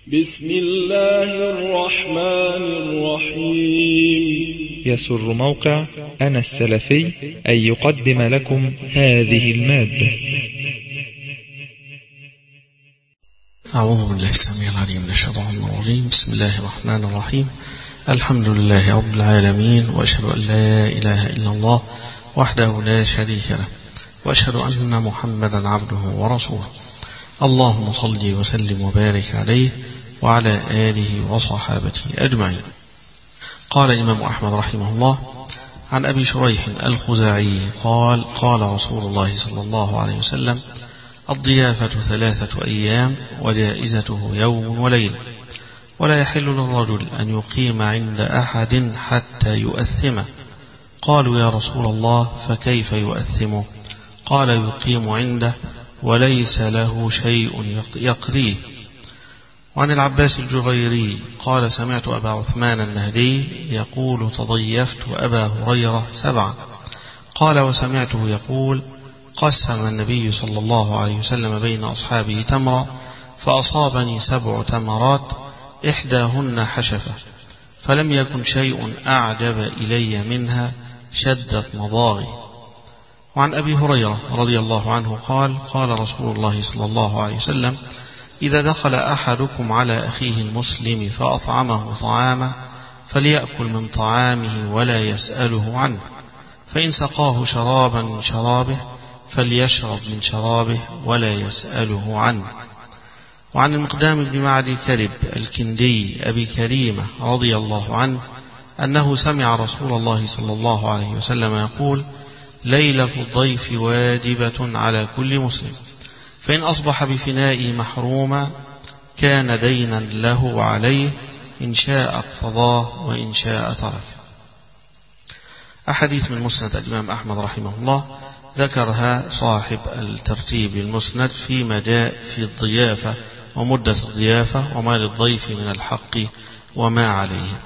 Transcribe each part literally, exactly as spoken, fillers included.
بسم الله الرحمن الرحيم. يسر موقع أنا السلفي أن يقدم لكم هذه المادة. أعوذ بالله السميع العليم من الشيطان الرجيم. بسم الله الرحمن الرحيم. الحمد لله رب العالمين، وأشهد أن لا إله إلا الله وحده لا شريك له، وأشهد أن محمدا عبده ورسوله. اللهم صل وسلم وبارك عليه وعلى آله وصحابته أجمعين. قال الإمام أحمد رحمه الله عن أبي شريح الخزاعي قال: قال رسول الله صلى الله عليه وسلم: الضيافة ثلاثة أيام وجائزته يوم وليلة، ولا يحل للرجل أن يقيم عند أحد حتى يؤثمه. قالوا: يا رسول الله فكيف يؤثمه؟ قال: يقيم عنده وليس له شيء يقريه. وعن العباس الجغيري قال: سمعت أبا عثمان النهدي يقول: تضيفت أبا هريرة سبعا. قال: وسمعته يقول: قسم النبي صلى الله عليه وسلم بين أصحابه تمرا، فأصابني سبع تمرات إحداهن حشفة، فلم يكن شيء أعجب إلي منها شدت مضاغي. وعن أبي هريرة رضي الله عنه قال: قال رسول الله صلى الله عليه وسلم: إذا دخل أحدكم على أخيه المسلم فأطعمه طعاما فليأكل من طعامه ولا يسأله عنه، فإن سقاه شرابا من شرابه فليشرب من شرابه ولا يسأله عنه. وعن المقدام بن معدي كرب الكندي أبي كريمة رضي الله عنه أنه سمع رسول الله صلى الله عليه وسلم يقول: ليلة الضيف واجبة على كل مسلم، فإن أصبح بفنائه محروما كان دينا له وعليه، إن شاء اقتضاه وإن شاء تركه. أحاديث من مسند الإمام أحمد رحمه الله ذكرها صاحب الترتيب المسند فيما جاء في الضيافة ومدة الضيافة وما للضيف من الحق وما عليه.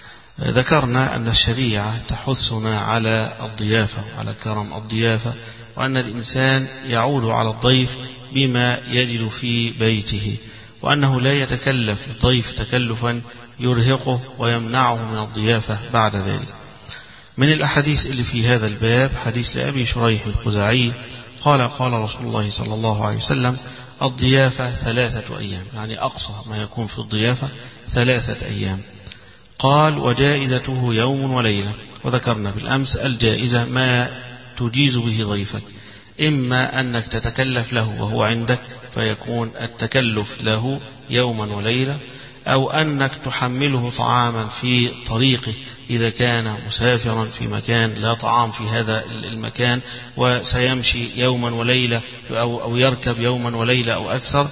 ذكرنا أن الشريعة تحثنا على الضيافة وعلى كرم الضيافة، وأن الإنسان يعود على الضيف بما يجد في بيته، وأنه لا يتكلف الضيف تكلفا يرهقه ويمنعه من الضيافة بعد ذلك. من الأحاديث اللي في هذا الباب حديث لأبي شريح الخزاعي قال: قال رسول الله صلى الله عليه وسلم: الضيافة ثلاثة أيام، يعني أقصى ما يكون في الضيافة ثلاثة أيام. قال: وجائزته يوم وليلة. وذكرنا بالأمس الجائزة ما تجيز به ضيفك، إما أنك تتكلف له وهو عندك فيكون التكلف له يوما وليلة، أو أنك تحمله طعاما في طريقه إذا كان مسافرا في مكان لا طعام في هذا المكان وسيمشي يوما وليلة أو, أو يركب يوما وليلة أو أكثر،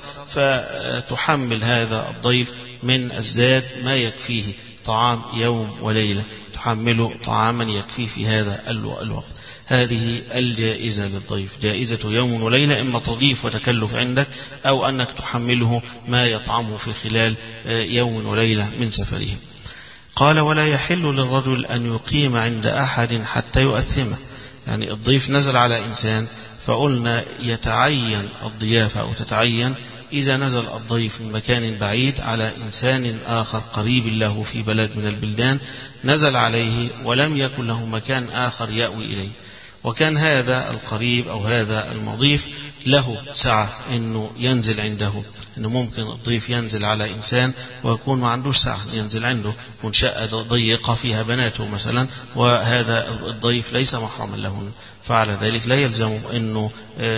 فتحمل هذا الضيف من الزاد ما يكفيه طعام يوم وليلة، تحمله طعاما يكفيه في هذا الوقت. هذه الجائزة للضيف، جائزة يوم وليلة، إما تضيف وتكلف عندك، أو أنك تحمله ما يطعمه في خلال يوم وليلة من سفره. قال: ولا يحل للرجل أن يقيم عند أحد حتى يؤثمه. يعني الضيف نزل على إنسان، فقلنا يتعين الضيافة أو تتعين إذا نزل الضيف من مكان بعيد على إنسان آخر قريب له في بلد من البلدان، نزل عليه ولم يكن له مكان آخر يأوي إليه، وكان هذا القريب أو هذا المضيف له سعة أنه ينزل عنده، أنه ممكن الضيف ينزل على إنسان ويكون ما عندوش سعة ينزل عنده، يكون شقة ضيقة فيها بناته مثلا، وهذا الضيف ليس محرما له، فعلى ذلك لا يلزم أنه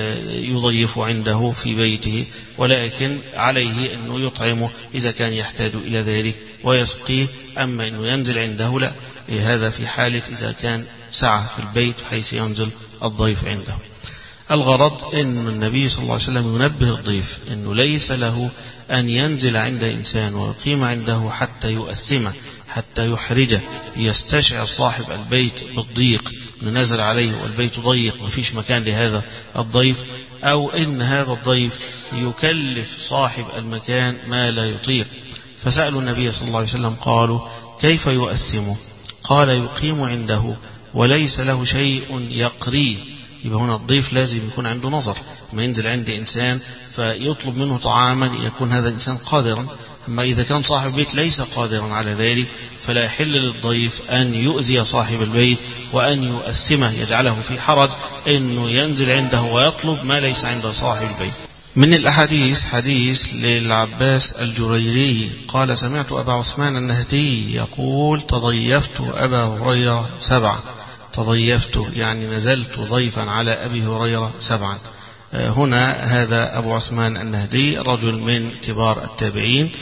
يضيف عنده في بيته، ولكن عليه أنه يطعمه إذا كان يحتاج إلى ذلك ويسقيه. أما أنه ينزل عنده لا، هذا في حالة إذا كان سعة في البيت حيث ينزل الضيف عنده. الغرض أن النبي صلى الله عليه وسلم ينبه الضيف أنه ليس له أن ينزل عند إنسان ويقيم عنده حتى يؤثمه، حتى يحرجه، يستشعر صاحب البيت بالضيق، أنه نزل عليه والبيت ضيق ومفيش مكان لهذا الضيف، أو أن هذا الضيف يكلف صاحب المكان ما لا يطيق. فسألوا النبي صلى الله عليه وسلم قالوا: كيف يؤثمه؟ قال: يقيم عنده وليس له شيء يقريه. يبقى هنا الضيف لازم يكون عنده نظر، ما ينزل عند إنسان فيطلب منه طعاما يكون هذا الإنسان قادرا أما إذا كان صاحب بيت ليس قادرا على ذلك فلا يحل للضيف أن يؤذي صاحب البيت وأن يؤثمه يجعله في حرج أنه ينزل عنده ويطلب ما ليس عند صاحب البيت. من الأحاديث حديث للعباس الجريري قال سمعت أبا عثمان النهدي يقول تضيفت أبا هريرة سبعا. تضيفت يعني نزلت ضيفا على أبي هريرة سبعا. هنا هذا أبو عثمان النهدي رجل من كبار التابعين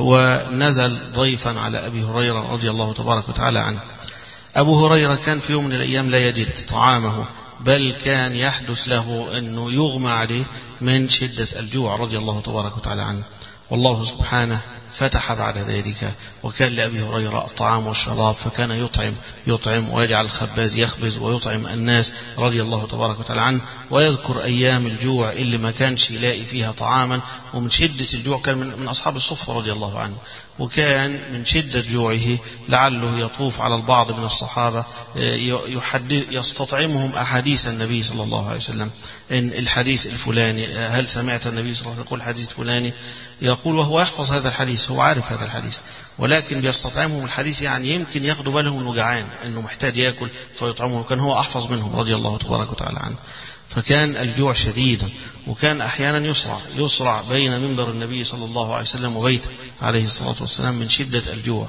ونزل ضيفا على أبي هريرة رضي الله تبارك وتعالى عنه. أبو هريرة كان في يوم من الأيام لا يجد طعامه، بل كان يحدث له أنه يغمى عليه من شدة الجوع رضي الله تبارك وتعالى عنه، والله سبحانه فتح بعد ذلك وكان لأبي هريرة الطعام والشراب فكان يطعم يطعم ويجعل الخباز يخبز ويطعم الناس رضي الله تبارك وتعالى عنه. ويذكر أيام الجوع اللي ما كانش يلاقي فيها طعاما، ومن شدة الجوع كان من, من أصحاب الصفة رضي الله عنه، وكان من شدة جوعه لعله يطوف على البعض من الصحابة يحدث يستطعمهم أحاديث النبي صلى الله عليه وسلم. إن الحديث الفلاني هل سمعت النبي صلى الله عليه وسلم يقول حديث فلاني، يقول وهو يحفظ هذا الحديث، هو عارف هذا الحديث، ولكن بيستطعمهم الحديث يعني يمكن ياخدوا بالهم انه جعان انه محتاج ياكل فيطعمه، كان هو احفظ منهم رضي الله تبارك وتعالى عنه. فكان الجوع شديدا، وكان احيانا يصرع يصرع بين منبر النبي صلى الله عليه وسلم وبيته عليه الصلاة والسلام من شدة الجوع،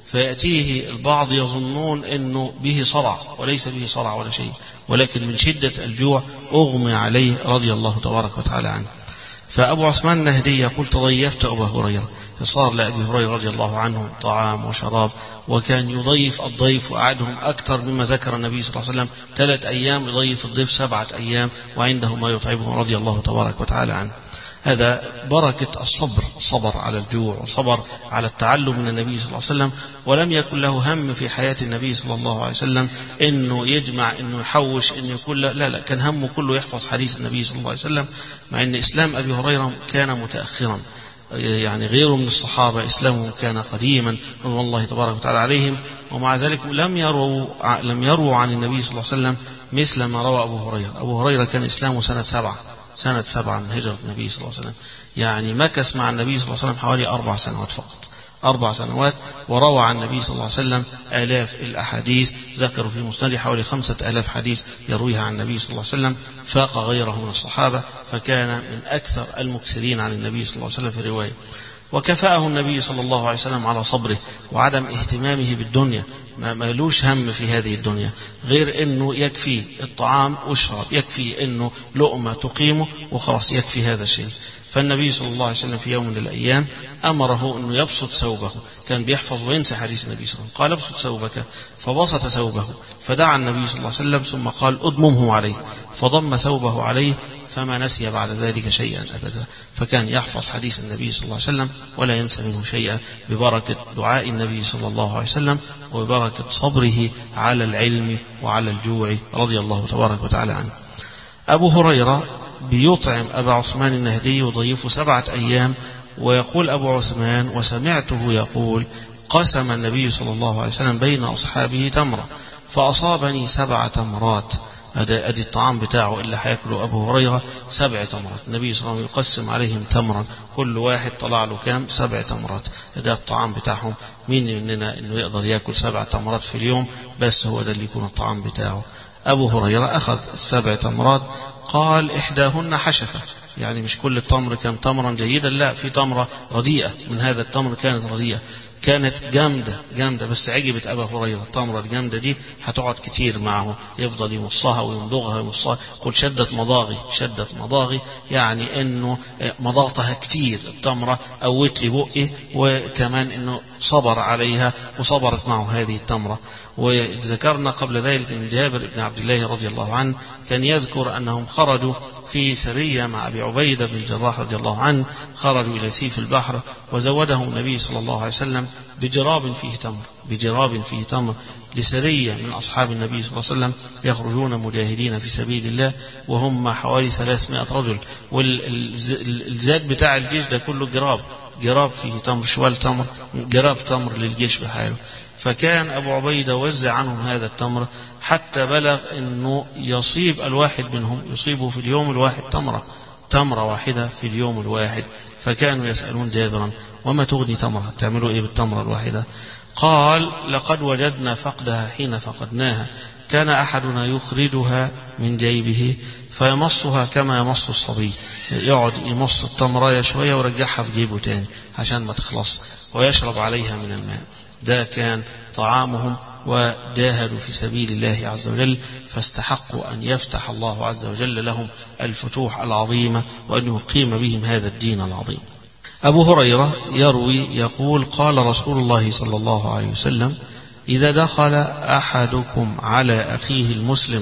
فيأتيه البعض يظنون انه به صرع وليس به صرع ولا شيء، ولكن من شدة الجوع اغمي عليه رضي الله تبارك وتعالى عنه. فأبو عثمان النهدي يقول تضيفت أبا هريرة، فصار لأبي هريرة رضي الله عنه طعام وشراب، وكان يضيف الضيف وأعدهم أكثر مما ذكر النبي صلى الله عليه وسلم، ثلاث أيام يضيف الضيف سبعة أيام وعنده ما يطعمه رضي الله تبارك وتعالى عنه. هذا بركة الصبر، صبر على الجوع وصبر على التعلم من النبي صلى الله عليه وسلم، ولم يكن له هم في حياة النبي صلى الله عليه وسلم انه يجمع انه يحوش انه يقول لا لا، كان همه كله يحفظ حديث النبي صلى الله عليه وسلم، مع ان اسلام ابي هريرة كان متأخرا، يعني غيره من الصحابة اسلامهم كان قديما رضوان الله تبارك وتعالى عليهم، ومع ذلك لم يروا لم يروا عن النبي صلى الله عليه وسلم مثل ما روى ابو هريرة. ابو هريرة كان اسلامه سنة سبعة سنة سبعة من هجرة النبي صلى الله عليه وسلم، يعني مكث مع النبي صلى الله عليه وسلم حوالي أربع سنوات فقط، أربع سنوات، وروى عن النبي صلى الله عليه وسلم آلاف الأحاديث، ذكروا في مسنده حوالي خمسة آلاف حديث يرويها عن النبي صلى الله عليه وسلم، فاق غيره من الصحابة، فكان من أكثر المكثرين عن النبي صلى الله عليه وسلم في رواية. وكفأه النبي صلى الله عليه وسلم على صبره وعدم اهتمامه بالدنيا، ما مالوش هم في هذه الدنيا غير انه يكفي الطعام والشراب، يكفي انه لقمة تقيمه وخلاص، يكفي هذا الشيء. فالنبي صلى الله عليه وسلم في يوم من الأيام أمره أنه يبسط ثوبه، كان بيحفظ وينسى حديث النبي صلى الله عليه وسلم، قال ابسط ثوبك، فبسط ثوبه، فدعا النبي صلى الله عليه وسلم ثم قال أضممه عليه، فضم ثوبه عليه، فما نسي بعد ذلك شيئا أبدا، فكان يحفظ حديث النبي صلى الله عليه وسلم ولا ينسى منه شيئا، ببركة دعاء النبي صلى الله عليه وسلم وببركة صبره على العلم وعلى الجوع رضي الله تبارك وتعالى عنه. أبو هريرة بيطعم أبا عثمان النهدي وضيفه سبعة أيام، ويقول أبو عثمان وسمعته يقول قسم النبي صلى الله عليه وسلم بين أصحابه تمرة فأصابني سبع تمرات، هذا أدي الطعام بتاعه اللي حيأكله أبو هريرة سبع تمرات، النبي صلى الله عليه وسلم يقسم عليهم تمرا، كل واحد طلع له كام؟ سبع تمرات، هذا الطعام بتاعهم. مين مننا إنه يقدر يأكل سبع تمرات في اليوم؟ بس هو ده اللي يكون الطعام بتاعه. أبو هريرة أخذ السبع تمرات، قال إحداهن حشفة، يعني مش كل التمر كان تمرا جيدا، لا، في تمرة رديئة من هذا التمر كانت رديئة، كانت جامدة جامدة، بس عجبت أبا هريرة، التمرة الجامدة دي هتقعد كتير معه، يفضل يمصها ويمضغها ويمصها، قل شدت مضاغي شدت مضاغي، يعني إنه مضغتها كتير التمرة، قوت لي بقي، وكمان إنه صبر عليها وصبرت معه هذه التمرة. وذكرنا قبل ذلك أن جابر بن عبد الله رضي الله عنه كان يذكر أنهم خرجوا في سرية مع أبي عبيدة بن الجراح رضي الله عنه، خرجوا إلى سيف البحر، وزودهم النبي صلى الله عليه وسلم بجراب فيه تمر بجراب فيه تمر لسرية من أصحاب النبي صلى الله عليه وسلم يخرجون مجاهدين في سبيل الله، وهم حوالي ثلاثمائة رجل، والزاد بتاع الجيش ده كله جراب جراب فيه تمر، شوال تمر، جراب تمر للجيش بحاله. فكان أبو عبيدة وزع عنهم هذا التمر حتى بلغ أنه يصيب الواحد منهم يصيبه في اليوم الواحد تمرة، تمرة واحدة في اليوم الواحد، فكانوا يسألون جابرا وما تغني تمرة، تعملوا إيه بالتمرة الواحدة؟ قال لقد وجدنا فقدها حين فقدناها، كان أحدنا يخرجها من جيبه فيمصها كما يمص الصبي، يقعد يمص التمرة شوية ويرجعها في جيبه تاني عشان ما تخلص، ويشرب عليها من الماء. ده كان طعامهم، وجاهدوا في سبيل الله عز وجل، فاستحقوا أن يفتح الله عز وجل لهم الفتوح العظيمة وأن يقيم بهم هذا الدين العظيم. أبو هريرة يروي يقول قال رسول الله صلى الله عليه وسلم إذا دخل أحدكم على أخيه المسلم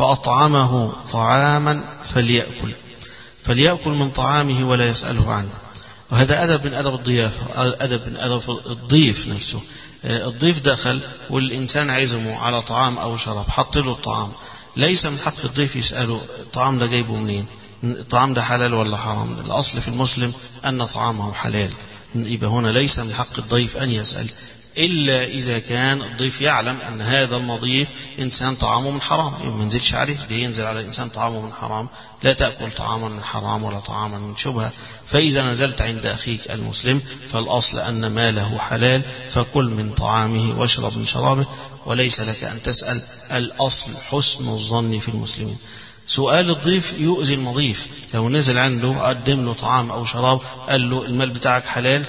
فأطعمه طعاما فليأكل فليأكل من طعامه ولا يسأله عنه. وهذا أدب من أدب الضيافة، أدب من أدب الضيف نفسه. الضيف دخل والإنسان عزمه على طعام أو شراب، حط له الطعام، ليس من حق الضيف يسأله الطعام ده جايبه منين، الطعام ده حلال ولا حرام. الأصل في المسلم أن طعامه حلال، يبقى هنا ليس من حق الضيف أن يسأل، إلا إذا كان الضيف يعلم أن هذا المضيف إنسان طعامه من حرام، ما ينزلش عليه، بينزل على الإنسان طعامه من حرام، لا تأكل طعاما من حرام ولا طعاما من شبهة. فإذا نزلت عند أخيك المسلم فالأصل أن ماله حلال، فكل من طعامه واشرب من شرابه، وليس لك أن تسأل. الأصل حسن الظن في المسلمين. سؤال الضيف يؤذي المضيف، لو نزل عنده قدم له طعام أو شراب قال له المال بتاعك حلال،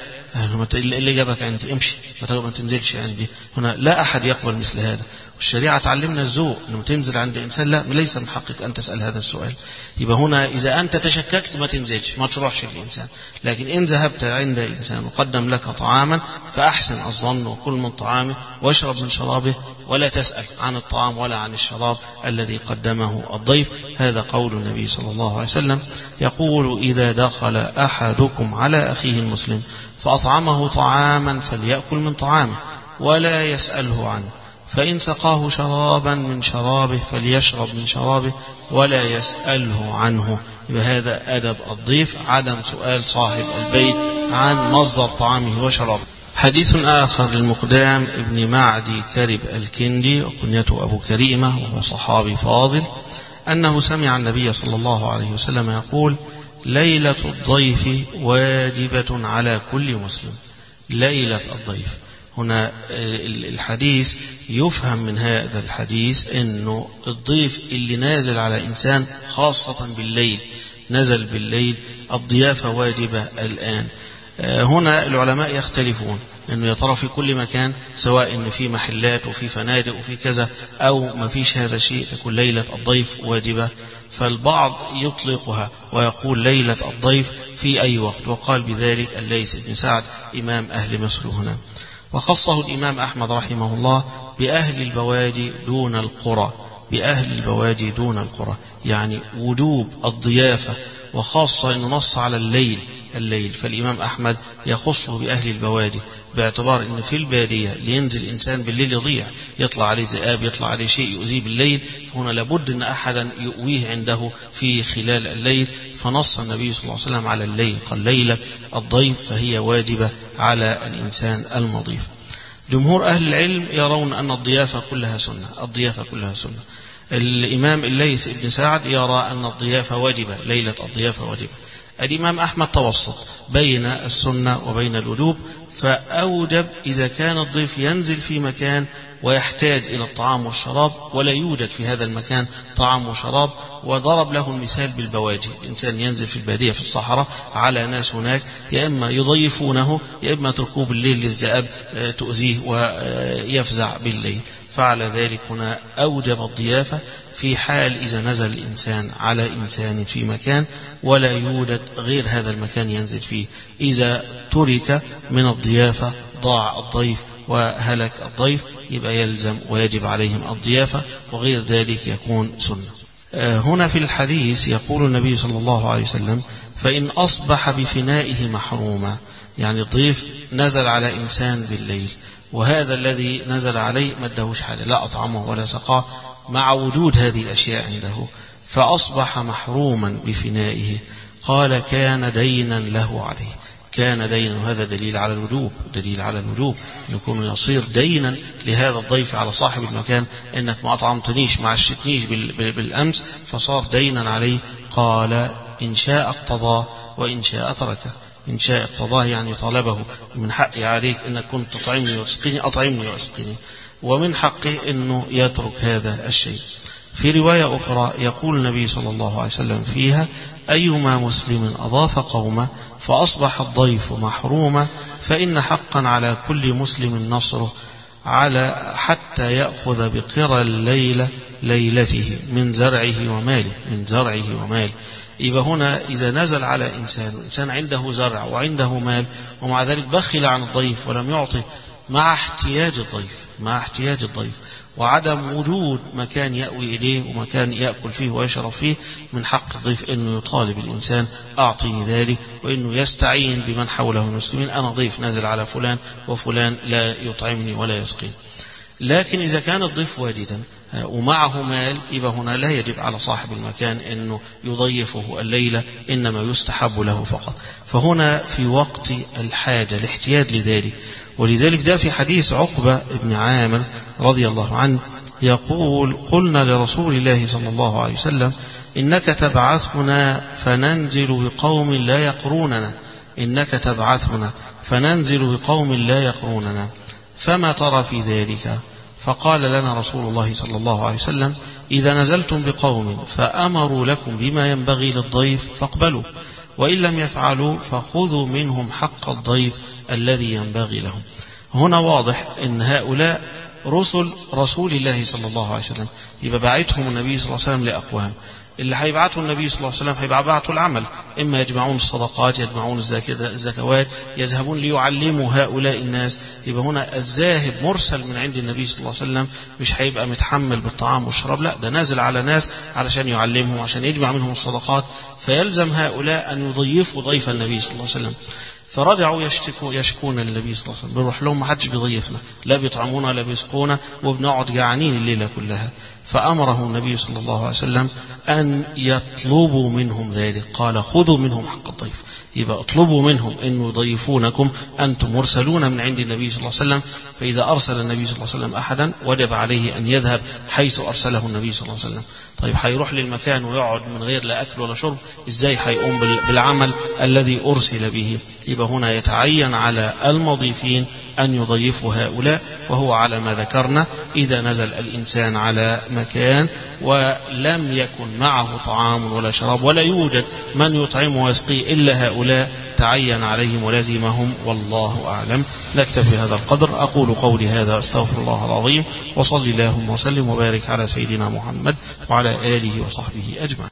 اللي جابك عندي امشي، ما تنزلش عندي. هنا لا أحد يقبل مثل هذا، والشريعة تعلمنا الذوق، لما تنزل عند إنسان لا، ليس من حقك أن تسأل هذا السؤال. يبقى هنا إذا أنت تشككت ما تنزلش، ما تروحش للإنسان. لكن إن ذهبت عند إنسان وقدم لك طعاما فأحسن الظن وكل من طعامه واشرب من شرابه، ولا تسأل عن الطعام ولا عن الشراب الذي قدمه الضيف. هذا قول النبي صلى الله عليه وسلم يقول إذا دخل أحدكم على أخيه المسلم فأطعمه طعاما فليأكل من طعامه ولا يسأله عنه، فإن سقاه شرابا من شرابه فليشرب من شرابه ولا يسأله عنه. بهذا أدب الضيف، عدم سؤال صاحب البيت عن مصدر طعامه وشرابه. حديث آخر للمقدام ابن معدي كرب الكندي وكنيته أبو كريمة وهو صحابي فاضل، أنه سمع النبي صلى الله عليه وسلم يقول ليلة الضيف واجبة على كل مسلم. ليلة الضيف هنا الحديث يفهم من هذا الحديث أنه الضيف اللي نازل على إنسان خاصة بالليل، نزل بالليل، الضيافة واجبة الآن. هنا العلماء يختلفون أنه يا ترى في كل مكان، سواء إن في محلات وفي فنادق وفي كذا أو ما فيش هذا الشيء، تكون ليلة الضيف واجبة. فالبعض يطلقها ويقول ليلة الضيف في أي وقت، وقال بذلك الليث بن سعد إمام أهل مصر هنا. وخصه الإمام أحمد رحمه الله بأهل البوادي دون القرى، بأهل البوادي دون القرى، يعني وجوب الضيافة، وخاصة أنه نص على الليل الليل فالإمام أحمد يخصه بأهل البوادي، باعتبار أن في البادية لينزل الإنسان بالليل يضيع، يطلع عليه ذئاب، يطلع عليه شيء يؤذيه بالليل، فهنا لابد أن أحدا يؤويه عنده في خلال الليل. فنص النبي صلى الله عليه وسلم على الليل، قال ليلة الضيف فهي واجبة على الإنسان المضيف. جمهور أهل العلم يرون أن الضيافة كلها سنة، الضيافة كلها سنة. الإمام الليث بن سعد يرى أن الضيافة واجبة، ليلة الضيافة واجبة. الإمام أحمد توسط بين السنة وبين الوجوب، فأوجب إذا كان الضيف ينزل في مكان ويحتاج إلى الطعام والشراب ولا يوجد في هذا المكان طعام وشراب، وضرب له المثال بالبواجي. الإنسان ينزل في البادية في الصحراء على ناس هناك، يا إما يضيفونه يا إما تركوه بالليل للذئاب تؤذيه ويفزع بالليل، فعلى ذلك هنا أوجب الضيافة في حال إذا نزل الإنسان على إنسان في مكان ولا يوجد غير هذا المكان ينزل فيه. إذا ترك من الضيافة ضاع الضيف وهلك الضيف، يبقى يلزم ويجب عليهم الضيافة، وغير ذلك يكون سنة. هنا في الحديث يقول النبي صلى الله عليه وسلم فإن أصبح بفنائه محروما، يعني الضيف نزل على إنسان بالليل وهذا الذي نزل عليه ما ادهوش حاجة، لا أطعمه ولا سقاه مع وجود هذه الأشياء عنده، فأصبح محروما بفنائه، قال كان دينا له عليه. كان دينا، وهذا دليل على الوجوب، دليل على الوجوب أن يكون يصير دينا لهذا الضيف على صاحب المكان، إنك ما أطعمتنيش ما عشتنيش بالأمس فصار دينا عليه. قال إن شاء اقتضاه وإن شاء تركه. إن شاء اقتضاه يعني طلبه، من حقي عليك أنك كنت تطعمني وتسقيني، أطعمني وأسقيني، ومن حقي أنه يترك هذا الشيء. في رواية أخرى يقول النبي صلى الله عليه وسلم فيها: أيما مسلم أضاف قومه فأصبح الضيف محروما فإن حقا على كل مسلم نصره على حتى يأخذ بقرى الليلة ليلته من زرعه وماله، من زرعه وماله. يبقى هنا إذا نزل على إنسان إنسان عنده زرع وعنده مال ومع ذلك بخل عن الضيف ولم يعطه مع احتياج الضيف مع احتياج الضيف وعدم وجود مكان يأوي إليه ومكان يأكل فيه ويشرب فيه، من حق الضيف أنه يطالب الإنسان أعطيني ذلك، وأنه يستعين بمن حوله المسلمين. أنا ضيف نازل على فلان وفلان لا يطعمني ولا يسقيني. لكن إذا كان الضيف واجدا ومعه مال يبقى هنا لا يجب على صاحب المكان أنه يضيفه الليلة، إنما يستحب له فقط. فهنا في وقت الحاجة الاحتياج لذلك. ولذلك جاء في حديث عقبة بن عامر رضي الله عنه يقول: قلنا لرسول الله صلى الله عليه وسلم: إنك تبعثنا فننزل بقوم لا يقروننا إنك تبعثنا فننزل بقوم لا يقروننا فما ترى في ذلك؟ فقال لنا رسول الله صلى الله عليه وسلم: إذا نزلتم بقوم فأمروا لكم بما ينبغي للضيف فاقبلوا، وإن لم يفعلوا فخذوا منهم حق الضيف الذي ينبغي لهم. هنا واضح أن هؤلاء رسل رسول الله صلى الله عليه وسلم، يبقى بعتهم النبي صلى الله عليه وسلم لأقوام. اللي هيبعته النبي صلى الله عليه وسلم هيبعته العمل، إما يجمعون الصدقات، يجمعون الزكوات، يذهبون ليعلموا هؤلاء الناس. يبقى هنا الذاهب مرسل من عند النبي صلى الله عليه وسلم، مش هيبقى متحمل بالطعام والشراب، لا، ده نازل على ناس علشان يعلمهم، عشان يجمع منهم الصدقات. فيلزم هؤلاء أن يضيفوا ضيف النبي صلى الله عليه وسلم. فرجعوا يشتكوا يشكون للنبي صلى الله عليه وسلم: بنروح لهم ما حدش بيضيفنا، لا بيطعمونا لا بيسقونا، وبنقعد جعانين الليلة كلها. فأمره النبي صلى الله عليه وسلم أن يطلبوا منهم ذلك، قال: خذوا منهم حق الضيف. يبقى اطلبوا منهم أن يضيفونكم، أنتم مرسلون من عند النبي صلى الله عليه وسلم. فإذا أرسل النبي صلى الله عليه وسلم أحدا وجب عليه أن يذهب حيث أرسله النبي صلى الله عليه وسلم. طيب هيروح للمكان ويقعد من غير لا أكل ولا شرب، إزاي هيقوم بالعمل الذي أرسل به؟ يبقى هنا يتعين على المضيفين أن يضيفوا هؤلاء، وهو على ما ذكرنا: إذا نزل الإنسان على مكان ولم يكن معه طعام ولا شراب ولا يوجد من يطعمه ويسقيه إلا هؤلاء، تعين عليهم ولزمهم، والله أعلم. نكتفي هذا القدر. أقول قولي هذا، أستغفر الله العظيم، وصلي اللهم وسلم وبارك على سيدنا محمد وعلى آله وصحبه أجمعين.